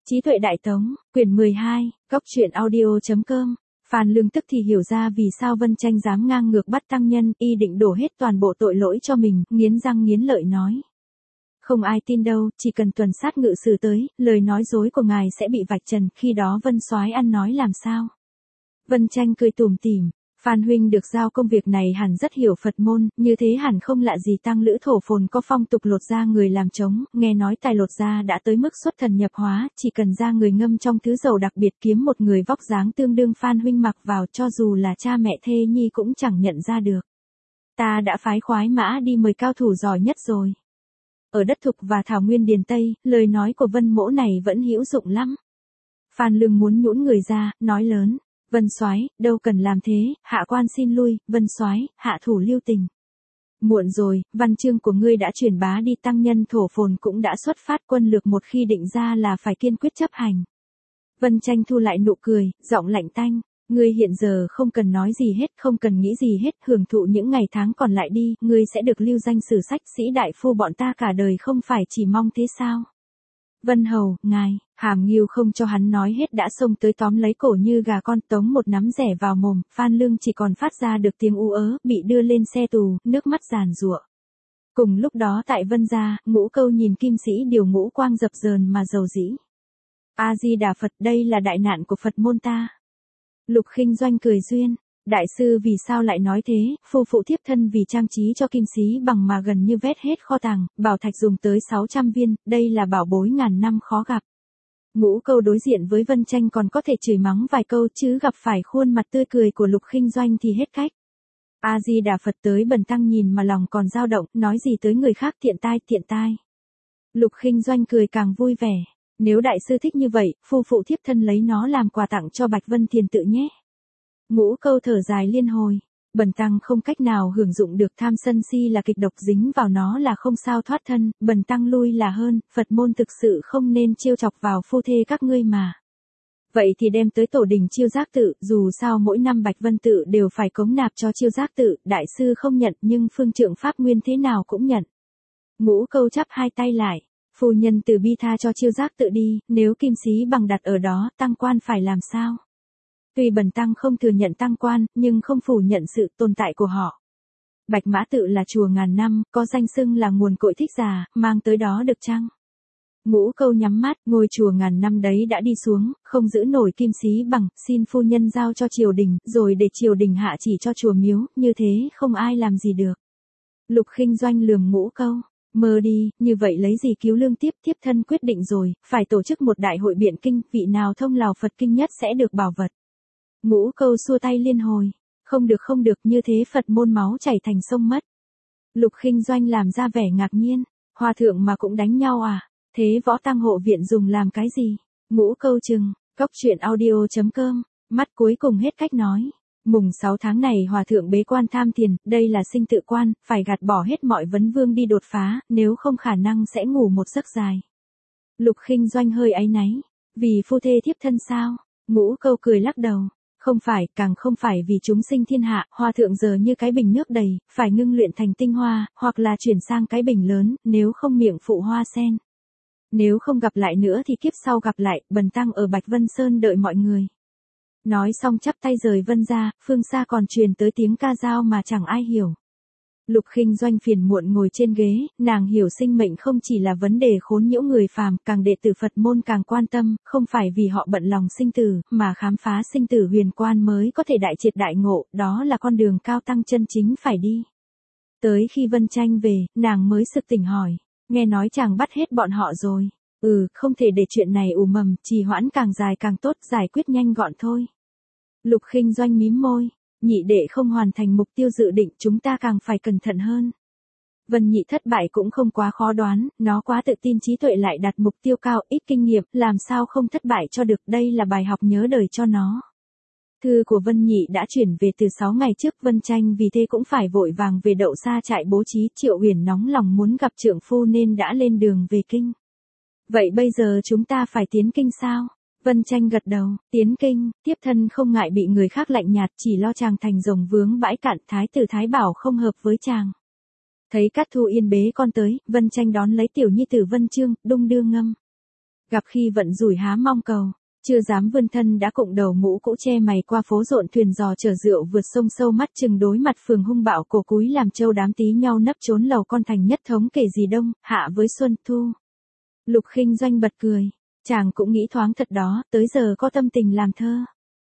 Trí tuệ đại tống, quyển 12, góc truyện audio.com. Phan Lương tức thì hiểu ra vì sao Vân Tranh dám ngang ngược bắt tăng nhân, y định đổ hết toàn bộ tội lỗi cho mình, nghiến răng nghiến lợi nói. Không ai tin đâu, chỉ cần tuần sát ngự sử tới, lời nói dối của ngài sẽ bị vạch trần, khi đó Vân soái ăn nói làm sao? Vân Tranh cười tủm tỉm. Phan huynh được giao công việc này hẳn rất hiểu Phật môn, như thế hẳn không lạ gì tăng lữ thổ phồn có phong tục lột da người làm trống, nghe nói tài lột da đã tới mức xuất thần nhập hóa, chỉ cần da người ngâm trong thứ dầu đặc biệt kiếm một người vóc dáng tương đương Phan huynh mặc vào cho dù là cha mẹ thê nhi cũng chẳng nhận ra được. Ta đã phái khoái mã đi mời cao thủ giỏi nhất rồi. Ở đất Thục và Thảo Nguyên Điền Tây, lời nói của Vân Mỗ này vẫn hữu dụng lắm. Phan Lương muốn nhũn người ra, nói lớn. Vân soái, đâu cần làm thế, hạ quan xin lui, Vân soái, hạ thủ lưu tình. Muộn rồi, văn chương của ngươi đã truyền bá đi, tăng nhân thổ phồn cũng đã xuất phát, quân lược một khi định ra là phải kiên quyết chấp hành. Vân Tranh thu lại nụ cười, giọng lạnh tanh, ngươi hiện giờ không cần nói gì hết, không cần nghĩ gì hết, hưởng thụ những ngày tháng còn lại đi, ngươi sẽ được lưu danh sử sách, sĩ đại phu bọn ta cả đời không phải chỉ mong thế sao? Vân hầu, ngài, Hàm Nghiêu không cho hắn nói hết đã xông tới tóm lấy cổ như gà con, tống một nắm rẻ vào mồm, Phan Lương chỉ còn phát ra được tiếng ú ớ, bị đưa lên xe tù, nước mắt giàn giụa. Cùng lúc đó tại Vân gia, Ngũ Câu nhìn Kim Sĩ Điều ngũ quang dập dờn mà dầu dĩ. A Di Đà Phật, đây là đại nạn của Phật môn ta. Lục Khinh Doanh cười duyên. Đại sư vì sao lại nói thế, phu phụ thiếp thân vì trang trí cho Kim Sĩ bằng mà gần như vét hết kho tàng, bảo thạch dùng tới 600 viên, đây là bảo bối ngàn năm khó gặp. Ngũ Câu đối diện với Vân Tranh còn có thể chửi mắng vài câu chứ gặp phải khuôn mặt tươi cười của Lục Khinh Doanh thì hết cách. A Di Đà Phật, tới bần tăng nhìn mà lòng còn dao động, nói gì tới người khác thiện tai. Lục Khinh Doanh cười càng vui vẻ. Nếu đại sư thích như vậy, phu phụ thiếp thân lấy nó làm quà tặng cho Bạch Vân Thiền tự nhé. Ngũ Câu thở dài liên hồi. Bần tăng không cách nào hưởng dụng được, tham sân si là kịch độc, dính vào nó là không sao thoát thân, bần tăng lui là hơn, Phật môn thực sự không nên trêu chọc vào phu thê các ngươi mà. Vậy thì đem tới tổ đình Chiêu Giác tự, dù sao mỗi năm Bạch Vân tự đều phải cống nạp cho Chiêu Giác tự, đại sư không nhận nhưng phương trượng pháp nguyên thế nào cũng nhận. Ngũ Câu chắp hai tay lại, phu nhân từ bi tha cho Chiêu Giác tự đi, nếu Kim Sĩ bằng đặt ở đó, tăng quan phải làm sao? Tuy bần tăng không thừa nhận tăng quan, nhưng không phủ nhận sự tồn tại của họ. Bạch Mã tự là chùa ngàn năm, có danh xưng là nguồn cội thích già, mang tới đó được chăng? Ngũ Câu nhắm mắt, ngôi chùa ngàn năm đấy đã đi xuống, không giữ nổi Kim Sĩ bằng, xin phu nhân giao cho triều đình, rồi để triều đình hạ chỉ cho chùa miếu, như thế không ai làm gì được. Lục Khinh Doanh lườm Ngũ Câu, mơ đi, như vậy lấy gì cứu lương tiếp, thiếp thân quyết định rồi, phải tổ chức một đại hội biện kinh, vị nào thông lào Phật kinh nhất sẽ được bảo vật. Ngũ Câu xua tay liên hồi, không được, như thế Phật môn máu chảy thành sông mất. Lục Khinh Doanh làm ra vẻ ngạc nhiên, hòa thượng mà cũng đánh nhau à, thế võ tăng hộ viện dùng làm cái gì? Ngũ Câu chừng, góc truyện audio.com, mắt cuối cùng hết cách nói. Mùng 6 tháng này hòa thượng bế quan tham thiền, đây là sinh tự quan, phải gạt bỏ hết mọi vấn vương đi đột phá, nếu không khả năng sẽ ngủ một giấc dài. Lục Khinh Doanh hơi áy náy, vì phu thê thiếp thân sao? Ngũ Câu cười lắc đầu. Không phải, càng không phải vì chúng sinh thiên hạ, hòa thượng giờ như cái bình nước đầy, phải ngưng luyện thành tinh hoa, hoặc là chuyển sang cái bình lớn, nếu không miệng phụ hoa sen. Nếu không gặp lại nữa thì kiếp sau gặp lại, bần tăng ở Bạch Vân Sơn đợi mọi người. Nói xong chắp tay rời Vân ra, phương xa còn truyền tới tiếng ca dao mà chẳng ai hiểu. Lục Khinh Doanh phiền muộn ngồi trên ghế, nàng hiểu sinh mệnh không chỉ là vấn đề khốn nhiễu người phàm, càng đệ tử Phật môn càng quan tâm, không phải vì họ bận lòng sinh tử, mà khám phá sinh tử huyền quan mới có thể đại triệt đại ngộ, đó là con đường cao tăng chân chính phải đi. Tới khi Vân Tranh về, nàng mới sực tỉnh hỏi, nghe nói chàng bắt hết bọn họ rồi. Không thể để chuyện này ù mầm, trì hoãn càng dài càng tốt, giải quyết nhanh gọn thôi. Lục Khinh Doanh mím môi. Nhị đệ không hoàn thành mục tiêu dự định, chúng ta càng phải cẩn thận hơn. Vân Nhị thất bại cũng không quá khó đoán, nó quá tự tin, trí tuệ lại đặt mục tiêu cao, ít kinh nghiệm, làm sao không thất bại cho được, đây là bài học nhớ đời cho nó. Thư của Vân Nhị đã chuyển về từ 6 ngày trước, Vân Tranh vì thế cũng phải vội vàng về đậu xa trại bố trí, Triệu Uyển nóng lòng muốn gặp trượng phu nên đã lên đường về kinh. Vậy bây giờ chúng ta phải tiến kinh sao? Vân Tranh gật đầu, tiến kinh, tiếp thân không ngại bị người khác lạnh nhạt, chỉ lo chàng thành rồng vướng bãi cạn, thái tử Thái Bảo không hợp với chàng. Thấy Cát Thu Yên bế con tới, Vân Tranh đón lấy tiểu nhi tử Vân Chương, đung đưa ngâm. Gặp khi vận rủi há mong cầu, chưa dám vươn thân đã cụng đầu mũ cũ che mày qua phố rộn thuyền giò chở rượu vượt sông sâu mắt chừng đối mặt phường hung bạo cổ cúi làm trâu đám tí nhau nấp trốn lầu con thành nhất thống kể gì đông, hạ với xuân thu. Lục Khinh Doanh bật cười, chàng cũng nghĩ thoáng thật đó, tới giờ có tâm tình làm thơ.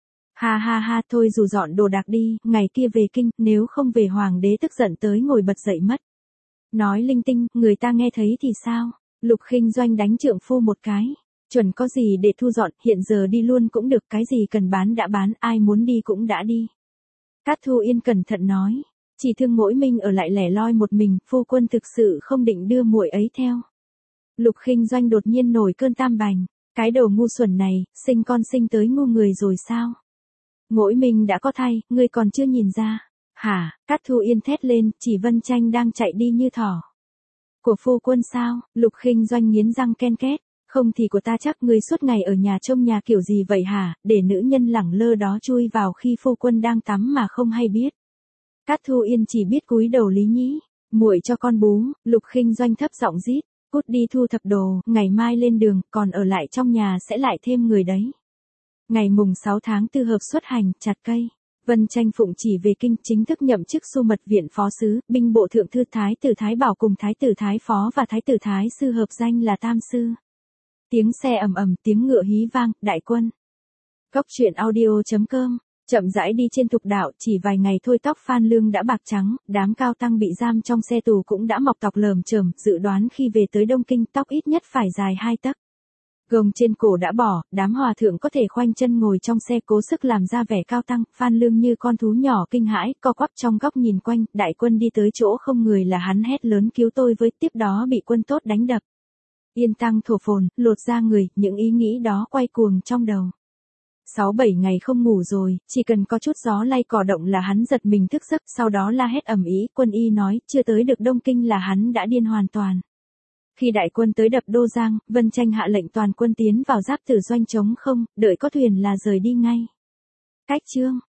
Ha ha ha, thôi dù dọn đồ đạc đi, ngày kia về kinh, nếu không về hoàng đế tức giận tới ngồi bật dậy mất. Nói linh tinh, người ta nghe thấy thì sao? Lục Khinh Doanh đánh trượng phu một cái. Chuẩn có gì để thu dọn, hiện giờ đi luôn cũng được, cái gì cần bán đã bán, ai muốn đi cũng đã đi. Cát Thu Yên cẩn thận nói, chỉ thương mỗi mình ở lại lẻ loi một mình, phu quân thực sự không định đưa muội ấy theo. Lục Khinh Doanh đột nhiên nổi cơn tam bành, cái đồ ngu xuẩn này, sinh con sinh tới ngu người rồi sao? Mỗi mình đã có thai, ngươi còn chưa nhìn ra. Hả? Cát Thu Yên thét lên, chỉ Vân Tranh đang chạy đi như thỏ. Của phu quân sao? Lục Khinh Doanh nghiến răng ken két. Không thì của ta chắc ngươi suốt ngày ở nhà trông nhà kiểu gì vậy hả, để nữ nhân lẳng lơ đó chui vào khi phu quân đang tắm mà không hay biết. Cát Thu Yên chỉ biết cúi đầu lý nhĩ, muội cho con bú. Lục Khinh Doanh thấp giọng rít, cút đi thu thập đồ, ngày mai lên đường, còn ở lại trong nhà sẽ lại thêm người đấy. Ngày mùng 6 tháng 4 hợp xuất hành, chặt cây. Vân Tranh phụng chỉ về kinh, chính thức nhậm chức Xu Mật Viện Phó Sứ, binh bộ thượng thư Thái tử Thái Bảo cùng Thái tử Thái Phó và Thái tử Thái Sư hợp danh là Tam Sư. Tiếng xe ầm ầm, tiếng ngựa hí vang, đại quân. Cốc truyện audio.com, chậm rãi đi trên thục đạo, chỉ vài ngày thôi tóc Phan Lương đã bạc trắng, đám cao tăng bị giam trong xe tù cũng đã mọc tóc lởm chởm, dự đoán khi về tới Đông Kinh tóc ít nhất phải dài 2 tấc. Gông trên cổ đã bỏ, đám hòa thượng có thể khoanh chân ngồi trong xe cố sức làm ra vẻ cao tăng, Phan Lương như con thú nhỏ kinh hãi, co quắp trong góc nhìn quanh, đại quân đi tới chỗ không người là hắn hét lớn cứu tôi với, tiếp đó bị quân tốt đánh đập. Yên tăng thổ phồn, lột ra người, những ý nghĩ đó quay cuồng trong đầu. 6-7 ngày không ngủ rồi, chỉ cần có chút gió lay cỏ động là hắn giật mình thức giấc, sau đó la hét ầm ĩ, quân y nói, chưa tới được Đông Kinh là hắn đã điên hoàn toàn. Khi đại quân tới đập Đô Giang, Vân Tranh hạ lệnh toàn quân tiến vào giáp tử doanh trống không, đợi có thuyền là rời đi ngay. Cách chương